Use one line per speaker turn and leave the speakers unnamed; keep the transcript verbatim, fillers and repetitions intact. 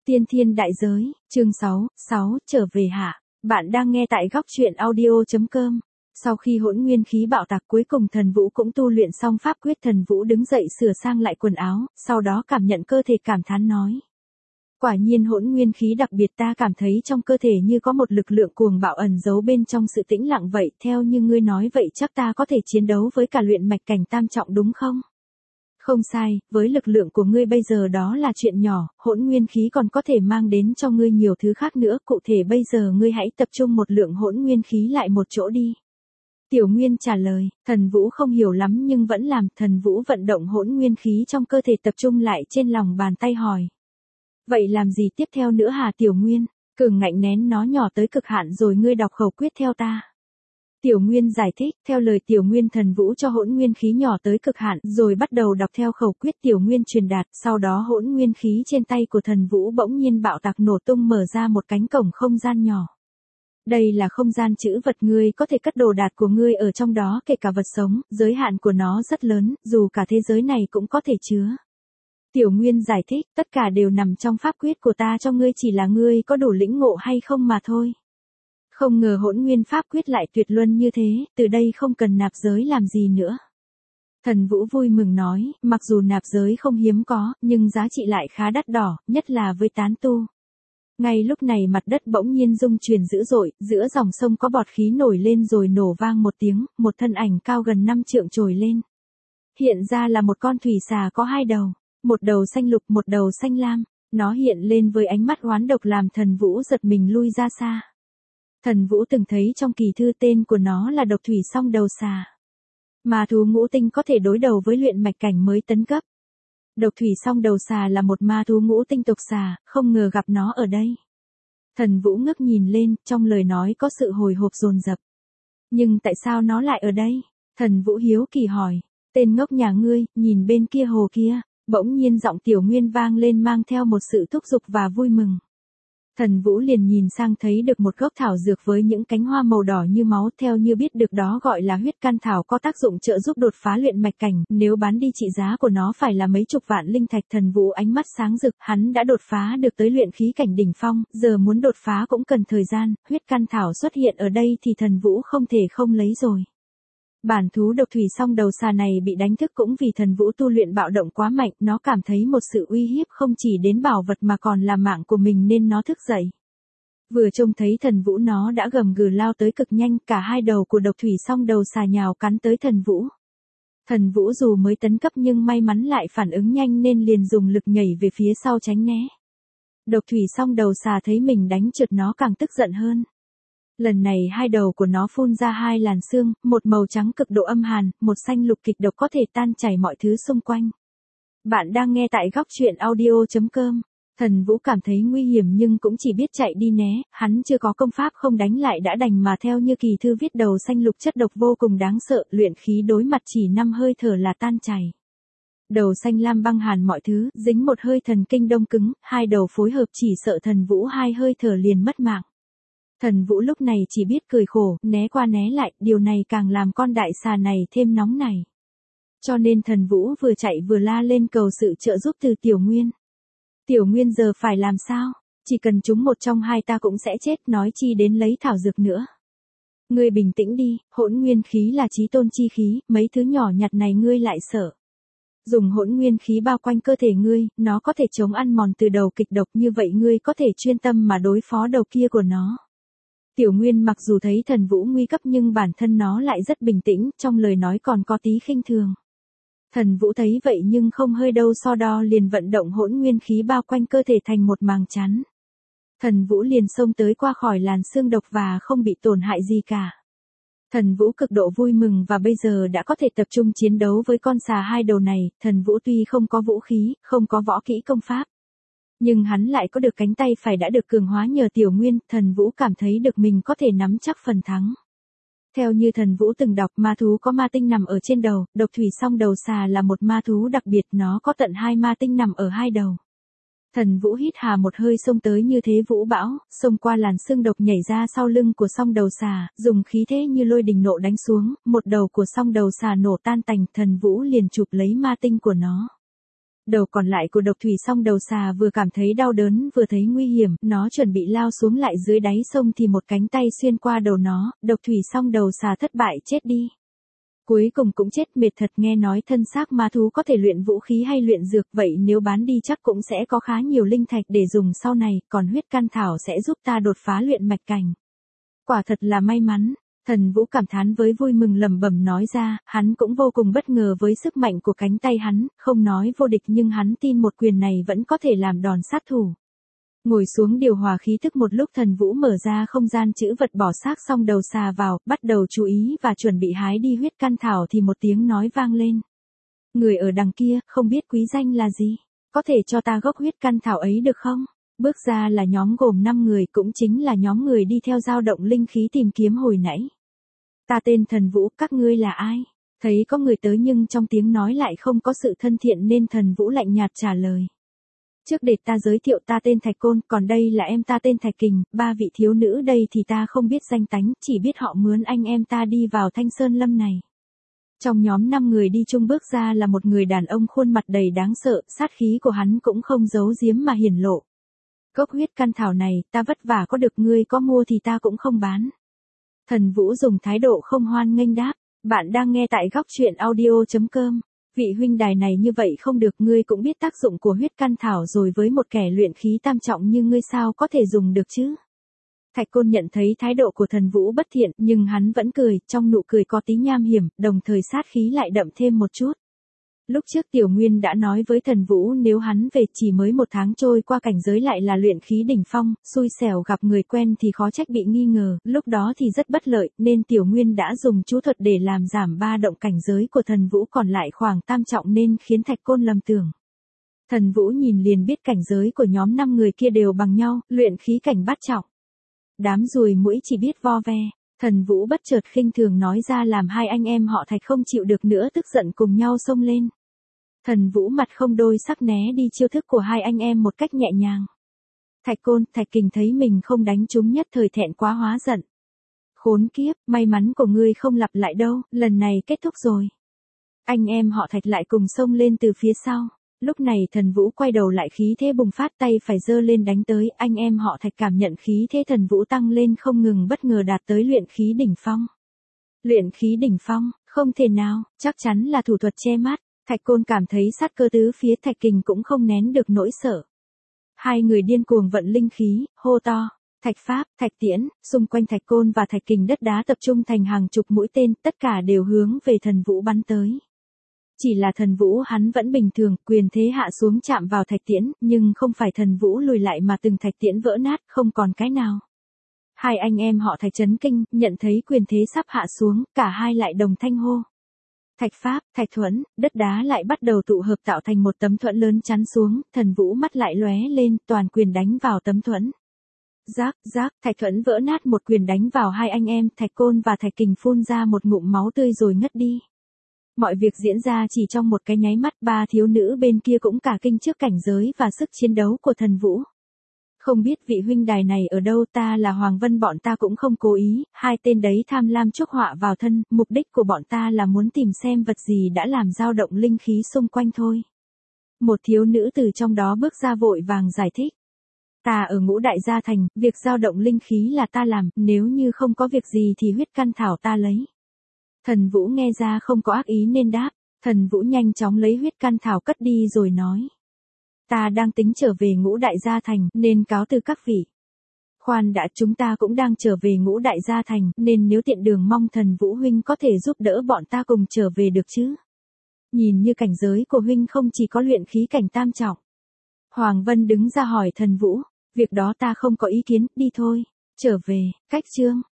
Tiên thiên đại giới, chương sáu, sáu, trở về hạ. Bạn đang nghe tại góc truyện audio chấm com. Sau khi hỗn nguyên khí bạo tạc cuối cùng thần vũ cũng tu luyện xong pháp quyết, thần vũ đứng dậy sửa sang lại quần áo, sau đó cảm nhận cơ thể cảm thán nói. Quả nhiên hỗn nguyên khí đặc biệt, ta cảm thấy trong cơ thể như có một lực lượng cuồng bạo ẩn giấu bên trong sự tĩnh lặng vậy, theo như ngươi nói vậy chắc ta có thể chiến đấu với cả luyện mạch cảnh tam trọng đúng không? Không sai, với lực lượng của ngươi bây giờ đó là chuyện nhỏ, hỗn nguyên khí còn có thể mang đến cho ngươi nhiều thứ khác nữa, cụ thể bây giờ ngươi hãy tập trung một lượng hỗn nguyên khí lại một chỗ đi. Tiểu Nguyên trả lời, thần vũ không hiểu lắm nhưng vẫn làm, thần vũ vận động hỗn nguyên khí trong cơ thể tập trung lại trên lòng bàn tay hỏi. Vậy làm gì tiếp theo nữa hả Tiểu Nguyên? Cường ngạnh nén nó nhỏ tới cực hạn rồi ngươi đọc khẩu quyết theo ta. Tiểu Nguyên giải thích, theo lời Tiểu Nguyên thần vũ cho hỗn nguyên khí nhỏ tới cực hạn rồi bắt đầu đọc theo khẩu quyết Tiểu Nguyên truyền đạt, sau đó hỗn nguyên khí trên tay của thần vũ bỗng nhiên bạo tạc nổ tung, mở ra một cánh cổng không gian nhỏ. Đây là không gian trữ vật, ngươi có thể cất đồ đạc của ngươi ở trong đó, kể cả vật sống, giới hạn của nó rất lớn, dù cả thế giới này cũng có thể chứa. Tiểu Nguyên giải thích, tất cả đều nằm trong pháp quyết của ta cho ngươi, chỉ là ngươi có đủ lĩnh ngộ hay không mà thôi. Không ngờ hỗn nguyên pháp quyết lại tuyệt luân như thế, từ đây không cần nạp giới làm gì nữa. Thần vũ vui mừng nói, mặc dù nạp giới không hiếm có, nhưng giá trị lại khá đắt đỏ, nhất là với tán tu. Ngay lúc này mặt đất bỗng nhiên rung chuyển dữ dội, giữa dòng sông có bọt khí nổi lên rồi nổ vang một tiếng, một thân ảnh cao gần năm trượng trồi lên. Hiện ra là một con thủy xà có hai đầu, một đầu xanh lục một đầu xanh lam, nó hiện lên với ánh mắt oán độc làm thần vũ giật mình lui ra xa. Thần vũ từng thấy trong kỳ thư tên của nó là độc thủy song đầu xà. Ma thú ngũ tinh có thể đối đầu với luyện mạch cảnh mới tấn cấp. Độc thủy song đầu xà là một ma thú ngũ tinh tộc xà, không ngờ gặp nó ở đây. Thần vũ ngước nhìn lên, trong lời nói có sự hồi hộp dồn dập. Nhưng tại sao nó lại ở đây? Thần vũ hiếu kỳ hỏi, tên ngốc nhà ngươi, nhìn bên kia hồ kia. Bỗng nhiên giọng Tiểu Nguyên vang lên mang theo một sự thúc giục và vui mừng. Thần vũ liền nhìn sang thấy được một gốc thảo dược với những cánh hoa màu đỏ như máu, theo như biết được đó gọi là huyết can thảo, có tác dụng trợ giúp đột phá luyện mạch cảnh, nếu bán đi trị giá của nó phải là mấy chục vạn linh thạch. Thần vũ ánh mắt sáng rực, hắn đã đột phá được tới luyện khí cảnh đỉnh phong, giờ muốn đột phá cũng cần thời gian, huyết can thảo xuất hiện ở đây thì thần vũ không thể không lấy rồi. Bản thú độc thủy song đầu xà này bị đánh thức cũng vì thần vũ tu luyện bạo động quá mạnh, nó cảm thấy một sự uy hiếp không chỉ đến bảo vật mà còn là mạng của mình nên nó thức dậy. Vừa trông thấy thần vũ nó đã gầm gừ lao tới cực nhanh, cả hai đầu của độc thủy song đầu xà nhào cắn tới thần vũ. Thần vũ dù mới tấn cấp nhưng may mắn lại phản ứng nhanh nên liền dùng lực nhảy về phía sau tránh né. Độc thủy song đầu xà thấy mình đánh trượt nó càng tức giận hơn. Lần này hai đầu của nó phun ra hai làn sương, một màu trắng cực độ âm hàn, một xanh lục kịch độc có thể tan chảy mọi thứ xung quanh. Bạn đang nghe tại góc truyện audio chấm com. Thần vũ cảm thấy nguy hiểm nhưng cũng chỉ biết chạy đi né, hắn chưa có công pháp không đánh lại đã đành mà theo như kỳ thư viết, đầu xanh lục chất độc vô cùng đáng sợ, luyện khí đối mặt chỉ năm hơi thở là tan chảy. Đầu xanh lam băng hàn mọi thứ, dính một hơi thần kinh đông cứng, hai đầu phối hợp chỉ sợ thần vũ hai hơi thở liền mất mạng. Thần vũ lúc này chỉ biết cười khổ, né qua né lại, điều này càng làm con đại xà này thêm nóng này. Cho nên thần vũ vừa chạy vừa la lên cầu sự trợ giúp từ Tiểu Nguyên. Tiểu Nguyên giờ phải làm sao? Chỉ cần trúng một trong hai ta cũng sẽ chết, nói chi đến lấy thảo dược nữa. Ngươi bình tĩnh đi, hỗn nguyên khí là chí tôn chi khí, mấy thứ nhỏ nhặt này ngươi lại sợ. Dùng hỗn nguyên khí bao quanh cơ thể ngươi, nó có thể chống ăn mòn từ đầu kịch độc, như vậy ngươi có thể chuyên tâm mà đối phó đầu kia của nó. Tiểu Nguyên mặc dù thấy thần vũ nguy cấp nhưng bản thân nó lại rất bình tĩnh, trong lời nói còn có tí khinh thường. Thần vũ thấy vậy nhưng không hơi đâu so đo, liền vận động hỗn nguyên khí bao quanh cơ thể thành một màng chắn. Thần vũ liền xông tới qua khỏi làn xương độc và không bị tổn hại gì cả. Thần vũ cực độ vui mừng và bây giờ đã có thể tập trung chiến đấu với con xà hai đầu này. Thần vũ tuy không có vũ khí, không có võ kỹ công pháp, nhưng hắn lại có được cánh tay phải đã được cường hóa nhờ Tiểu Nguyên, thần vũ cảm thấy được mình có thể nắm chắc phần thắng. Theo như thần vũ từng đọc, ma thú có ma tinh nằm ở trên đầu, độc thủy song đầu xà là một ma thú đặc biệt, nó có tận hai ma tinh nằm ở hai đầu. Thần vũ hít hà một hơi xông tới như thế vũ bão, xông qua làn xương độc nhảy ra sau lưng của song đầu xà, dùng khí thế như lôi đình nộ đánh xuống, một đầu của song đầu xà nổ tan tành, thần vũ liền chụp lấy ma tinh của nó. Đầu còn lại của độc thủy song đầu xà vừa cảm thấy đau đớn vừa thấy nguy hiểm, nó chuẩn bị lao xuống lại dưới đáy sông thì một cánh tay xuyên qua đầu nó, độc thủy song đầu xà thất bại chết đi. Cuối cùng cũng chết. Mệt thật. Nghe nói thân xác ma thú có thể luyện vũ khí hay luyện dược, vậy nếu bán đi chắc cũng sẽ có khá nhiều linh thạch để dùng sau này, còn huyết căn thảo sẽ giúp ta đột phá luyện mạch cảnh. Quả thật là may mắn. Thần Vũ cảm thán với vui mừng lẩm bẩm nói ra, hắn cũng vô cùng bất ngờ với sức mạnh của cánh tay hắn, không nói vô địch nhưng hắn tin một quyền này vẫn có thể làm đòn sát thủ. Ngồi xuống điều hòa khí tức một lúc, Thần Vũ mở ra không gian trữ vật bỏ xác song đầu xà vào, bắt đầu chú ý và chuẩn bị hái đi huyết căn thảo thì một tiếng nói vang lên. Người ở đằng kia, không biết quý danh là gì? Có thể cho ta gốc huyết căn thảo ấy được không? Bước ra là nhóm gồm năm người, cũng chính là nhóm người đi theo dao động linh khí tìm kiếm hồi nãy. Ta tên Thần Vũ, các ngươi là ai? Thấy có người tới nhưng trong tiếng nói lại không có sự thân thiện nên Thần Vũ lạnh nhạt trả lời. Trước để ta giới thiệu, ta tên Thạch Côn, còn đây là em ta tên Thạch Kình, ba vị thiếu nữ đây thì ta không biết danh tánh, chỉ biết họ mướn anh em ta đi vào Thanh Sơn Lâm này. Trong nhóm năm người đi chung bước ra là một người đàn ông khuôn mặt đầy đáng sợ, sát khí của hắn cũng không giấu giếm mà hiển lộ. Gốc huyết căn thảo này, ta vất vả có được, ngươi có mua thì ta cũng không bán. Thần Vũ dùng thái độ không hoan nghênh đáp, bạn đang nghe tại góc truyện audio chấm com. Vị huynh đài này như vậy không được, ngươi cũng biết tác dụng của huyết căn thảo rồi, với một kẻ luyện khí tam trọng như ngươi sao có thể dùng được chứ? Thạch Côn nhận thấy thái độ của Thần Vũ bất thiện, nhưng hắn vẫn cười, trong nụ cười có tí nham hiểm, đồng thời sát khí lại đậm thêm một chút. Lúc trước Tiểu Nguyên đã nói với Thần Vũ nếu hắn về chỉ mới một tháng trôi qua cảnh giới lại là luyện khí đỉnh phong, xui xẻo gặp người quen thì khó trách bị nghi ngờ, lúc đó thì rất bất lợi, nên Tiểu Nguyên đã dùng chú thuật để làm giảm ba động cảnh giới của Thần Vũ còn lại khoảng tam trọng nên khiến Thạch Côn lầm tưởng. Thần Vũ nhìn liền biết cảnh giới của nhóm năm người kia đều bằng nhau, luyện khí cảnh bát trọng. Đám ruồi muỗi chỉ biết vo ve. Thần Vũ bất chợt khinh thường nói ra làm hai anh em họ Thạch không chịu được nữa, tức giận cùng nhau xông lên. Thần Vũ mặt không đôi sắc né đi chiêu thức của hai anh em một cách nhẹ nhàng. Thạch Côn, Thạch Kình thấy mình không đánh trúng nhất thời thẹn quá hóa giận. Khốn kiếp, may mắn của ngươi không lặp lại đâu, lần này kết thúc rồi. Anh em họ Thạch lại cùng xông lên từ phía sau. Lúc này Thần Vũ quay đầu lại, khí thế bùng phát, tay phải giơ lên đánh tới, anh em họ Thạch cảm nhận khí thế Thần Vũ tăng lên không ngừng, bất ngờ đạt tới luyện khí đỉnh phong. Luyện khí đỉnh phong, không thể nào, chắc chắn là thủ thuật che mắt. Thạch Côn cảm thấy sát cơ tứ phía, Thạch Kình cũng không nén được nỗi sợ. Hai người điên cuồng vận linh khí, hô to, Thạch Pháp, Thạch Tiễn, xung quanh Thạch Côn và Thạch Kình đất đá tập trung thành hàng chục mũi tên, tất cả đều hướng về Thần Vũ bắn tới. Chỉ là Thần Vũ hắn vẫn bình thường, quyền thế hạ xuống chạm vào Thạch Tiễn, nhưng không phải Thần Vũ lùi lại mà từng Thạch Tiễn vỡ nát, không còn cái nào. Hai anh em họ Thạch chấn kinh, nhận thấy quyền thế sắp hạ xuống, cả hai lại đồng thanh hô. Thạch Pháp, Thạch Thuẫn, đất đá lại bắt đầu tụ hợp tạo thành một tấm thuẫn lớn chắn xuống, Thần Vũ mắt lại lóe lên, toàn quyền đánh vào tấm thuẫn. Rác, rác, Thạch Thuẫn vỡ nát, một quyền đánh vào hai anh em, Thạch Côn và Thạch Kình phun ra một ngụm máu tươi rồi ngất đi. Mọi việc diễn ra chỉ trong một cái nháy mắt, ba thiếu nữ bên kia cũng cả kinh trước cảnh giới và sức chiến đấu của Thần Vũ. Không biết vị huynh đài này ở đâu, ta là Hoàng Vân, bọn ta cũng không cố ý, hai tên đấy tham lam chuốc họa vào thân, mục đích của bọn ta là muốn tìm xem vật gì đã làm dao động linh khí xung quanh thôi. Một thiếu nữ từ trong đó bước ra vội vàng giải thích. Ta ở Ngũ Đại Gia Thành, việc dao động linh khí là ta làm, nếu như không có việc gì thì huyết căn thảo ta lấy. Thần Vũ nghe ra không có ác ý nên đáp, Thần Vũ nhanh chóng lấy huyết căn thảo cất đi rồi nói. Ta đang tính trở về Ngũ Đại Gia Thành, nên cáo từ các vị. Khoan đã, chúng ta cũng đang trở về Ngũ Đại Gia Thành, nên nếu tiện đường mong Thần Vũ huynh có thể giúp đỡ bọn ta cùng trở về được chứ. Nhìn như cảnh giới của huynh không chỉ có luyện khí cảnh tam trọng. Hoàng Vân đứng ra hỏi Thần Vũ, việc đó ta không có ý kiến, đi thôi, trở về, cách chương.